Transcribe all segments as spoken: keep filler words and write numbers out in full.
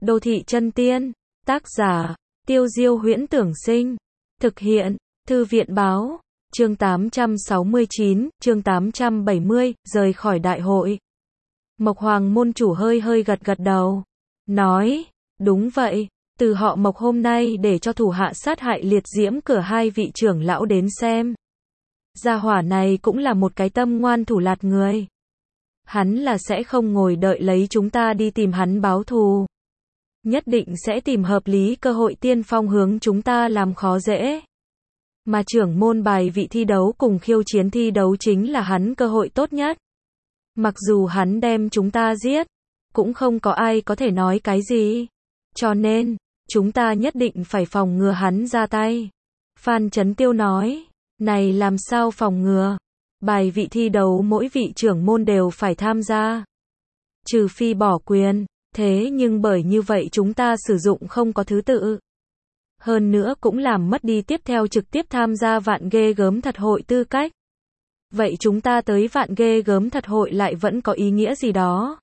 Đô thị chân tiên. Tác giả, Tiêu Diêu Huyễn Tưởng Sinh. Thực hiện, Thư viện Báo. Chương tám trăm sáu mươi chín, chương tám trăm bảy mươi, rời khỏi đại hội. Mộc Hoàng môn chủ hơi hơi gật gật đầu. Nói, đúng vậy, từ họ Mộc hôm nay để cho thủ hạ sát hại liệt diễm cửa hai vị trưởng lão đến xem. Gia hỏa này cũng là một cái tâm ngoan thủ lạt người. Hắn là sẽ không ngồi đợi lấy chúng ta đi tìm hắn báo thù. Nhất định sẽ tìm hợp lý cơ hội tiên phong hướng chúng ta làm khó dễ. Mà trưởng môn bài vị thi đấu cùng khiêu chiến thi đấu chính là hắn cơ hội tốt nhất. Mặc dù hắn đem chúng ta giết, cũng không có ai có thể nói cái gì. Cho nên, chúng ta nhất định phải phòng ngừa hắn ra tay. Phan Chấn Tiêu nói, này làm sao phòng ngừa? Bài vị thi đấu mỗi vị trưởng môn đều phải tham gia. Trừ phi bỏ quyền, thế nhưng bởi như vậy chúng ta sử dụng không có thứ tự. Hơn nữa cũng làm mất đi tiếp theo trực tiếp tham gia vạn ghê gớm thật hội tư cách. Vậy chúng ta tới vạn ghê gớm thật hội lại vẫn có ý nghĩa gì đó?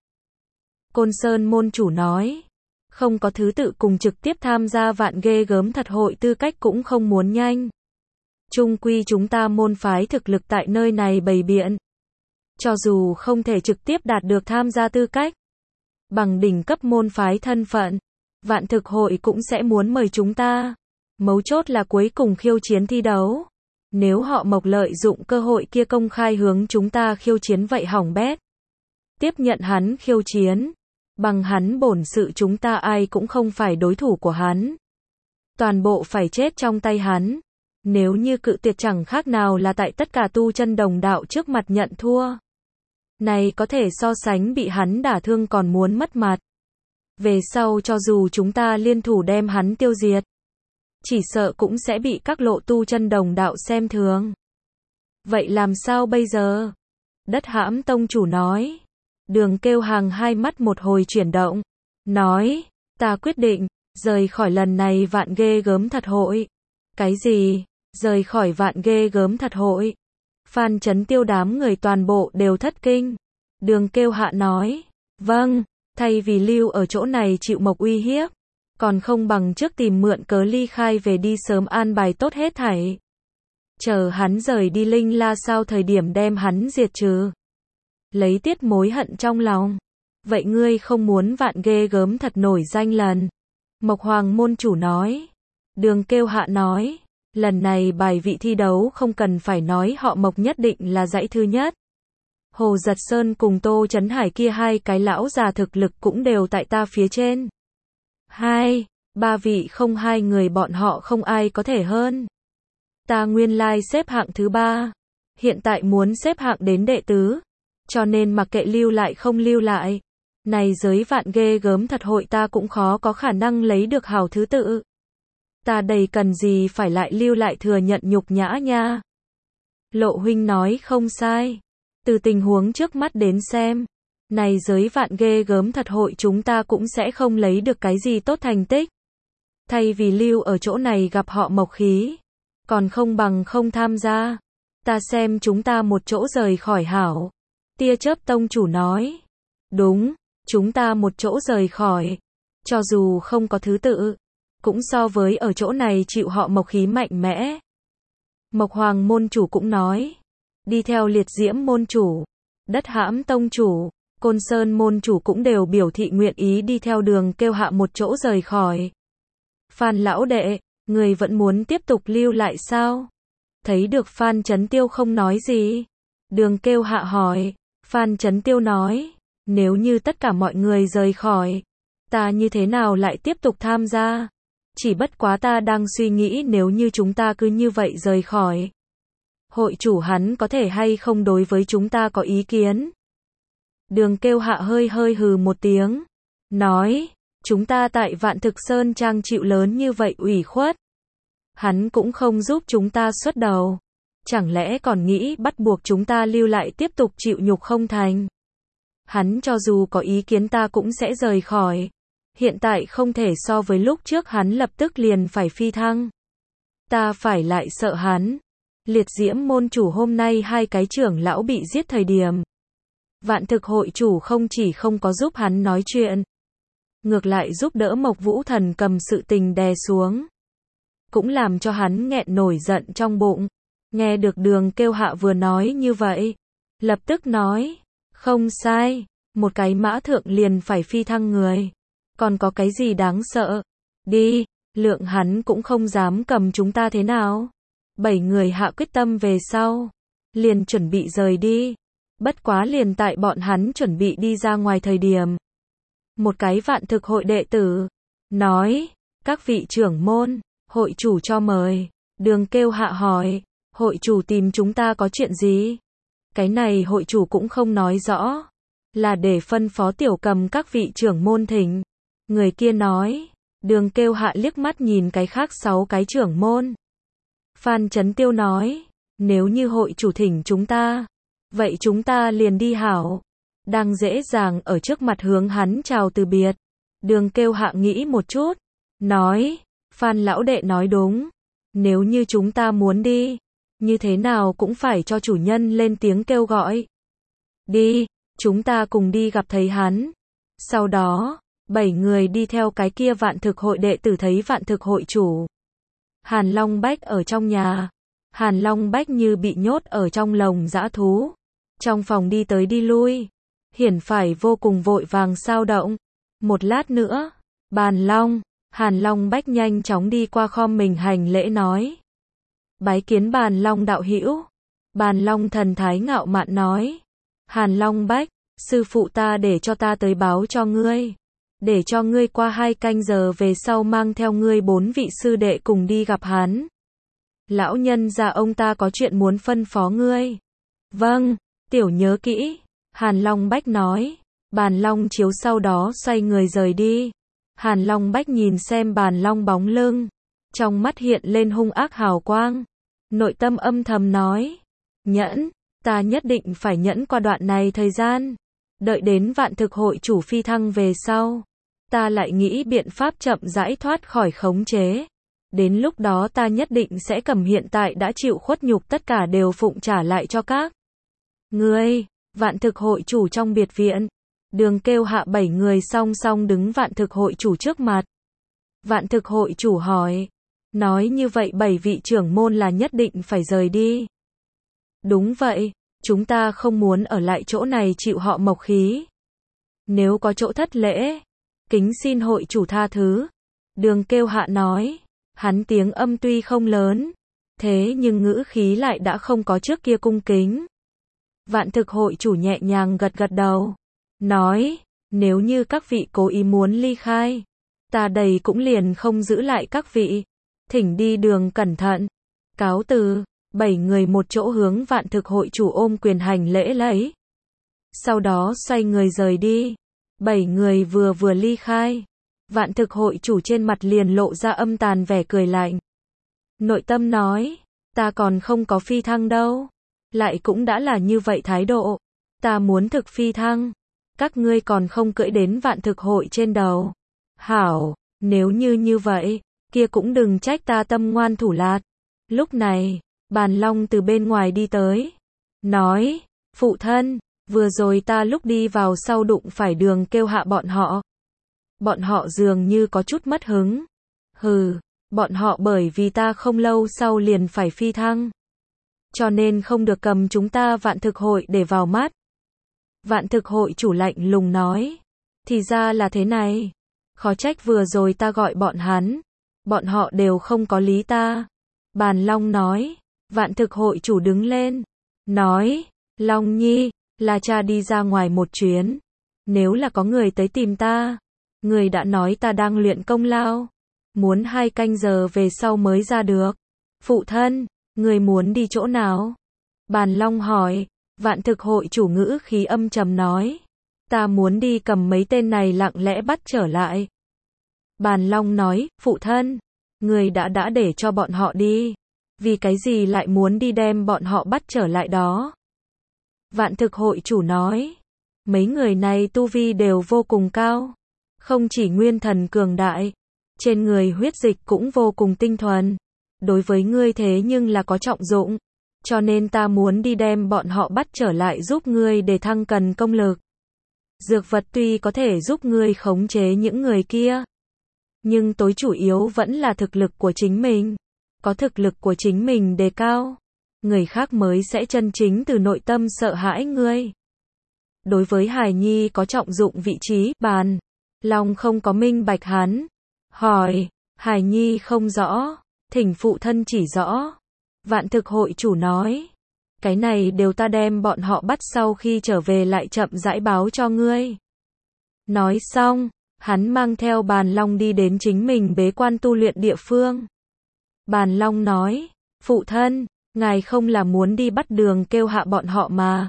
Côn Sơn môn chủ nói, không có thứ tự cùng trực tiếp tham gia vạn ghê gớm thật hội tư cách cũng không muốn nhanh. Chung quy chúng ta môn phái thực lực tại nơi này bày biện. Cho dù không thể trực tiếp đạt được tham gia tư cách, bằng đỉnh cấp môn phái thân phận, vạn thực hội cũng sẽ muốn mời chúng ta. Mấu chốt là cuối cùng khiêu chiến thi đấu. Nếu họ Mộc lợi dụng cơ hội kia công khai hướng chúng ta khiêu chiến vậy hỏng bét. Tiếp nhận hắn khiêu chiến. Bằng hắn bổn sự chúng ta ai cũng không phải đối thủ của hắn. Toàn bộ phải chết trong tay hắn. Nếu như cự tuyệt chẳng khác nào là tại tất cả tu chân đồng đạo trước mặt nhận thua. Này có thể so sánh bị hắn đả thương còn muốn mất mặt. Về sau cho dù chúng ta liên thủ đem hắn tiêu diệt, chỉ sợ cũng sẽ bị các lộ tu chân đồng đạo xem thường. Vậy làm sao bây giờ? Đất Hãm tông chủ nói. Đường Kêu Hàng hai mắt một hồi chuyển động. Nói, ta quyết định, rời khỏi lần này vạn ghê gớm thật hội. Cái gì? Rời khỏi vạn ghê gớm thật hội. Phan Chấn Tiêu đám người toàn bộ đều thất kinh. Đường Kêu Hạ nói, vâng, thay vì lưu ở chỗ này chịu Mộc uy hiếp, còn không bằng trước tìm mượn cớ ly khai về đi sớm an bài tốt hết thảy. Chờ hắn rời đi Linh La sao thời điểm đem hắn diệt trừ. Lấy tiết mối hận trong lòng. Vậy ngươi không muốn vạn ghê gớm thật nổi danh lần? Mộc Hoàng môn chủ nói. Đường Kêu Hạ nói, lần này bài vị thi đấu không cần phải nói họ Mộc nhất định là dãy thứ nhất. Hồ Giật Sơn cùng Tô Chấn Hải kia hai cái lão già thực lực cũng đều tại ta phía trên. Hai, ba vị không hai người bọn họ không ai có thể hơn. Ta nguyên lai xếp hạng thứ ba. Hiện tại muốn xếp hạng đến đệ tứ. Cho nên mặc kệ lưu lại không lưu lại. Này giới vạn ghê gớm thật hội ta cũng khó có khả năng lấy được hào thứ tự. Ta đầy cần gì phải lại lưu lại thừa nhận nhục nhã nha. Lộ huynh nói không sai. Từ tình huống trước mắt đến xem, này giới vạn ghê gớm thật hội chúng ta cũng sẽ không lấy được cái gì tốt thành tích. Thay vì lưu ở chỗ này gặp họ Mộc khí, còn không bằng không tham gia. Ta xem chúng ta một chỗ rời khỏi hảo. Tia Chớp tông chủ nói. Đúng, chúng ta một chỗ rời khỏi. Cho dù không có thứ tự, cũng so với ở chỗ này chịu họ Mộc khí mạnh mẽ. Mộc Hoàng môn chủ cũng nói. Đi theo Liệt Diễm môn chủ, Đất Hãm tông chủ, Côn Sơn môn chủ cũng đều biểu thị nguyện ý đi theo Đường Kêu Hạ một chỗ rời khỏi. Phan lão đệ, người vẫn muốn tiếp tục lưu lại sao? Thấy được Phan Chấn Tiêu không nói gì. Đường Kêu Hạ hỏi. Phan Chấn Tiêu nói, nếu như tất cả mọi người rời khỏi, ta như thế nào lại tiếp tục tham gia? Chỉ bất quá ta đang suy nghĩ nếu như chúng ta cứ như vậy rời khỏi. Hội chủ hắn có thể hay không đối với chúng ta có ý kiến? Đường Kêu Hạ hơi hơi hừ một tiếng. Nói, chúng ta tại Vạn Thực Sơn Trang chịu lớn như vậy ủy khuất. Hắn cũng không giúp chúng ta xuất đầu. Chẳng lẽ còn nghĩ bắt buộc chúng ta lưu lại tiếp tục chịu nhục không thành? Hắn cho dù có ý kiến ta cũng sẽ rời khỏi. Hiện tại không thể so với lúc trước hắn lập tức liền phải phi thăng. Ta phải lại sợ hắn. Liệt Diễm môn chủ hôm nay hai cái trưởng lão bị giết thời điểm. Vạn thực hội chủ không chỉ không có giúp hắn nói chuyện, ngược lại giúp đỡ Mộc Vũ Thần cầm sự tình đè xuống. Cũng làm cho hắn nghẹn nổi giận trong bụng. Nghe được Đường Kêu Hạ vừa nói như vậy, lập tức nói, không sai, một cái mã thượng liền phải phi thăng người. Còn có cái gì đáng sợ? Đi, lượng hắn cũng không dám cầm chúng ta thế nào. Bảy người hạ quyết tâm về sau, liền chuẩn bị rời đi. Bất quá liền tại bọn hắn chuẩn bị đi ra ngoài thời điểm. Một cái vạn thực hội đệ tử, nói, các vị trưởng môn, hội chủ cho mời. Đường Kêu Hạ hỏi, hội chủ tìm chúng ta có chuyện gì? Cái này hội chủ cũng không nói rõ, là để phân phó Tiểu Cầm các vị trưởng môn thỉnh. Người kia nói, Đường Kêu Hạ liếc mắt nhìn cái khác sáu cái trưởng môn. Phan Chấn Tiêu nói, nếu như hội chủ thỉnh chúng ta, vậy chúng ta liền đi hảo. Đang dễ dàng ở trước mặt hướng hắn chào từ biệt. Đường Kêu Hạ nghĩ một chút, nói, Phan lão đệ nói đúng, nếu như chúng ta muốn đi, như thế nào cũng phải cho chủ nhân lên tiếng kêu gọi. Đi, chúng ta cùng đi gặp thấy hắn. Sau đó, bảy người đi theo cái kia vạn thực hội đệ tử thấy vạn thực hội chủ. Hàn Long Bách ở trong nhà. Hàn Long Bách như bị nhốt ở trong lồng dã thú. Trong phòng đi tới đi lui. Hiển phải vô cùng vội vàng sao động. Một lát nữa, Bàn Long, Hàn Long Bách nhanh chóng đi qua khom mình hành lễ nói. Bái kiến Bàn Long đạo hữu. Bàn Long thần thái ngạo mạn nói. Hàn Long Bách, sư phụ ta để cho ta tới báo cho ngươi. Để cho ngươi qua hai canh giờ về sau mang theo ngươi bốn vị sư đệ cùng đi gặp hắn. Lão nhân gia ông ta có chuyện muốn phân phó ngươi. Vâng, tiểu nhớ kỹ. Hàn Long Bách nói. Bàn Long chiếu sau đó xoay người rời đi. Hàn Long Bách nhìn xem Bàn Long bóng lưng. Trong mắt hiện lên hung ác hào quang. Nội tâm âm thầm nói. Nhẫn, ta nhất định phải nhẫn qua đoạn này thời gian. Đợi đến vạn thực hội chủ phi thăng về sau. Ta lại nghĩ biện pháp chậm rãi thoát khỏi khống chế. Đến lúc đó ta nhất định sẽ cầm hiện tại đã chịu khuất nhục tất cả đều phụng trả lại cho các ngươi. Vạn thực hội chủ trong biệt viện. Đường Kêu Hạ bảy người song song đứng vạn thực hội chủ trước mặt. Vạn thực hội chủ hỏi. Nói như vậy bảy vị trưởng môn là nhất định phải rời đi. Đúng vậy, chúng ta không muốn ở lại chỗ này chịu họ mộc khí. Nếu có chỗ thất lễ, kính xin hội chủ tha thứ. Đường Kêu Hạ nói. Hắn tiếng âm tuy không lớn, thế nhưng ngữ khí lại đã không có trước kia cung kính. Vạn thực hội chủ nhẹ nhàng gật gật đầu. Nói, nếu như các vị cố ý muốn ly khai, ta đây cũng liền không giữ lại các vị. Thỉnh đi đường cẩn thận. Cáo từ, bảy người một chỗ hướng vạn thực hội chủ ôm quyền hành lễ lấy. Sau đó xoay người rời đi. Bảy người vừa vừa ly khai. Vạn thực hội chủ trên mặt liền lộ ra âm tàn vẻ cười lạnh. Nội tâm nói, ta còn không có phi thăng đâu. Lại cũng đã là như vậy thái độ. Ta muốn thực phi thăng. Các ngươi còn không cưỡi đến vạn thực hội trên đầu. Hảo, nếu như như vậy, kia cũng đừng trách ta tâm ngoan thủ lạt. Lúc này, Bàn Long từ bên ngoài đi tới. Nói, phụ thân, vừa rồi ta lúc đi vào sau đụng phải Đường Kêu Hạ bọn họ. Bọn họ dường như có chút mất hứng. Hừ, bọn họ bởi vì ta không lâu sau liền phải phi thăng. Cho nên không được cầm chúng ta vạn thực hội để vào mắt. Vạn thực hội chủ lạnh lùng nói. Thì ra là thế này. Khó trách vừa rồi ta gọi bọn hắn. Bọn họ đều không có lý ta. Bàn Long nói. Vạn thực hội chủ đứng lên. Nói. Long Nhi, là cha đi ra ngoài một chuyến. Nếu là có người tới tìm ta. Người đã nói ta đang luyện công lao. Muốn hai canh giờ về sau mới ra được. Phụ thân, người muốn đi chỗ nào? Bàn Long hỏi. Vạn thực hội chủ ngữ khí âm trầm nói. Ta muốn đi cầm mấy tên này lặng lẽ bắt trở lại. Bàn Long nói, phụ thân, người đã đã để cho bọn họ đi. Vì cái gì lại muốn đi đem bọn họ bắt trở lại đó? Vạn thực hội chủ nói. Mấy người này tu vi đều vô cùng cao. Không chỉ nguyên thần cường đại. Trên người huyết dịch cũng vô cùng tinh thuần. Đối với ngươi thế nhưng là có trọng dụng. Cho nên ta muốn đi đem bọn họ bắt trở lại giúp ngươi để thăng cần công lực. Dược vật tuy có thể giúp ngươi khống chế những người kia, nhưng tối chủ yếu vẫn là thực lực của chính mình. Có thực lực của chính mình đề cao, người khác mới sẽ chân chính từ nội tâm sợ hãi ngươi. Đối với hài nhi có trọng dụng vị trí, Bàn Long không có minh bạch hắn. Hỏi, hài nhi không rõ, thỉnh phụ thân chỉ rõ. Vạn thực hội chủ nói, cái này đều ta đem bọn họ bắt sau khi trở về lại chậm rãi báo cho ngươi. Nói xong, hắn mang theo Bàn Long đi đến chính mình bế quan tu luyện địa phương. Bàn Long nói, phụ thân, ngài không là muốn đi bắt Đường kêu hạ bọn họ mà.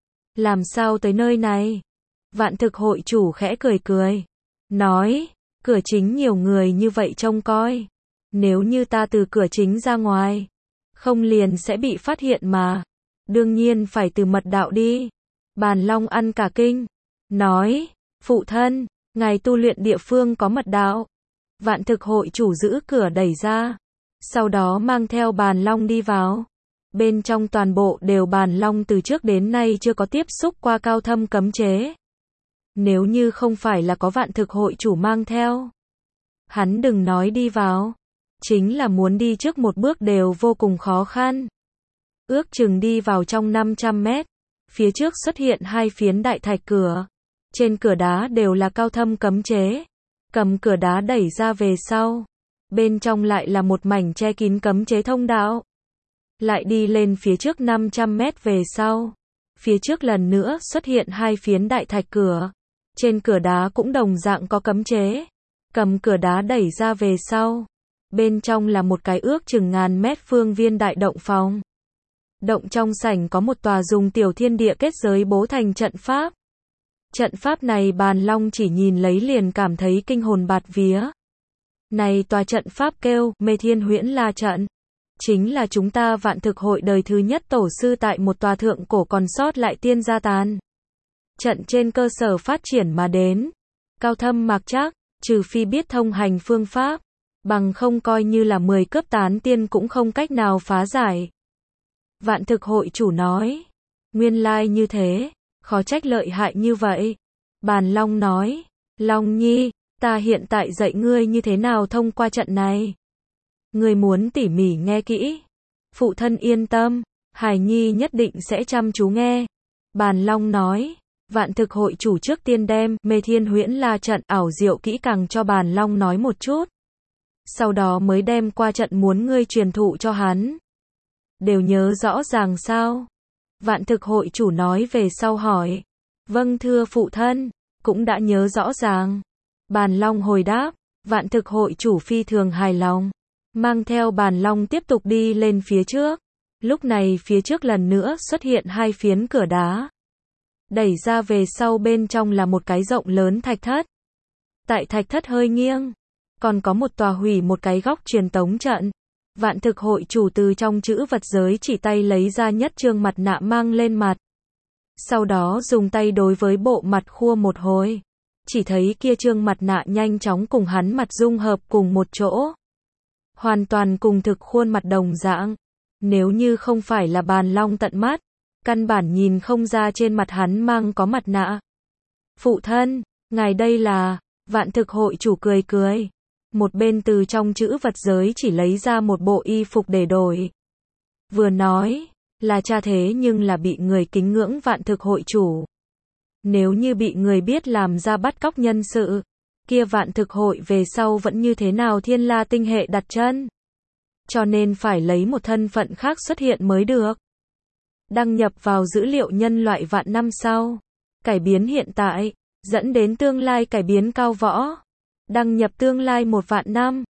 Làm sao tới nơi này? Vạn thực hội chủ khẽ cười cười. Nói, cửa chính nhiều người như vậy trông coi. Nếu như ta từ cửa chính ra ngoài, không liền sẽ bị phát hiện mà. Đương nhiên phải từ mật đạo đi. Bàn Long ăn cả kinh. Nói, phụ thân, ngài tu luyện địa phương có mật đạo. Vạn thực hội chủ giữ cửa đẩy ra. Sau đó mang theo Bàn Long đi vào. Bên trong toàn bộ đều Bàn Long từ trước đến nay chưa có tiếp xúc qua cao thâm cấm chế. Nếu như không phải là có vạn thực hội chủ mang theo, hắn đừng nói đi vào, chính là muốn đi trước một bước đều vô cùng khó khăn. Ước chừng đi vào trong năm trăm mét, phía trước xuất hiện hai phiến đại thạch cửa. Trên cửa đá đều là cao thâm cấm chế. Cầm cửa đá đẩy ra về sau, bên trong lại là một mảnh che kín cấm chế thông đạo. Lại đi lên phía trước năm trăm mét về sau, phía trước lần nữa xuất hiện hai phiến đại thạch cửa. Trên cửa đá cũng đồng dạng có cấm chế. Cầm cửa đá đẩy ra về sau, bên trong là một cái ước chừng ngàn mét phương viên đại động phòng. Động trong sảnh có một tòa dùng tiểu thiên địa kết giới bố thành trận pháp. Trận pháp này Bàn Long chỉ nhìn lấy liền cảm thấy kinh hồn bạt vía. Này tòa trận pháp kêu Mê Thiên Huyễn La trận, chính là chúng ta vạn thực hội đời thứ nhất tổ sư tại một tòa thượng cổ còn sót lại tiên gia tàn trận trên cơ sở phát triển mà đến. Cao thâm mạc trác, trừ phi biết thông hành phương pháp, bằng không coi như là mười cấp tán tiên cũng không cách nào phá giải. Vạn thực hội chủ nói, nguyên lai như thế, khó trách lợi hại như vậy. Bàn Long nói, Long Nhi, ta hiện tại dạy ngươi như thế nào thông qua trận này. Ngươi muốn tỉ mỉ nghe kỹ. Phụ thân yên tâm, Hải Nhi nhất định sẽ chăm chú nghe. Bàn Long nói, vạn thực hội chủ trước tiên đem Mê Thiên Huyễn La trận ảo diệu kỹ càng cho Bàn Long nói một chút. Sau đó mới đem qua trận muốn ngươi truyền thụ cho hắn. Đều nhớ rõ ràng sao? Vạn thực hội chủ nói về sau hỏi. Vâng thưa phụ thân, cũng đã nhớ rõ ràng. Bàn Long hồi đáp, vạn thực hội chủ phi thường hài lòng. Mang theo Bàn Long tiếp tục đi lên phía trước. Lúc này phía trước lần nữa xuất hiện hai phiến cửa đá. Đẩy ra về sau bên trong là một cái rộng lớn thạch thất. Tại thạch thất hơi nghiêng, còn có một tòa hủy một cái góc truyền tống trận. Vạn thực hội chủ từ trong chữ vật giới chỉ tay lấy ra nhất trương mặt nạ mang lên mặt. Sau đó dùng tay đối với bộ mặt khua một hồi. Chỉ thấy kia trương mặt nạ nhanh chóng cùng hắn mặt dung hợp cùng một chỗ. Hoàn toàn cùng thực khuôn mặt đồng dạng. Nếu như không phải là Bàn Long tận mắt, căn bản nhìn không ra trên mặt hắn mang có mặt nạ. Phụ thân, ngài đây là, vạn thực hội chủ cười cười. Một bên từ trong chữ vật giới chỉ lấy ra một bộ y phục để đổi. Vừa nói, là cha thế nhưng là bị người kính ngưỡng vạn thực hội chủ. Nếu như bị người biết làm ra bắt cóc nhân sự, kia vạn thực hội về sau vẫn như thế nào thiên la tinh hệ đặt chân. Cho nên phải lấy một thân phận khác xuất hiện mới được. Đăng nhập vào dữ liệu nhân loại vạn năm sau. Cải biến hiện tại, dẫn đến tương lai cải biến cao võ. Đăng nhập tương lai một vạn năm.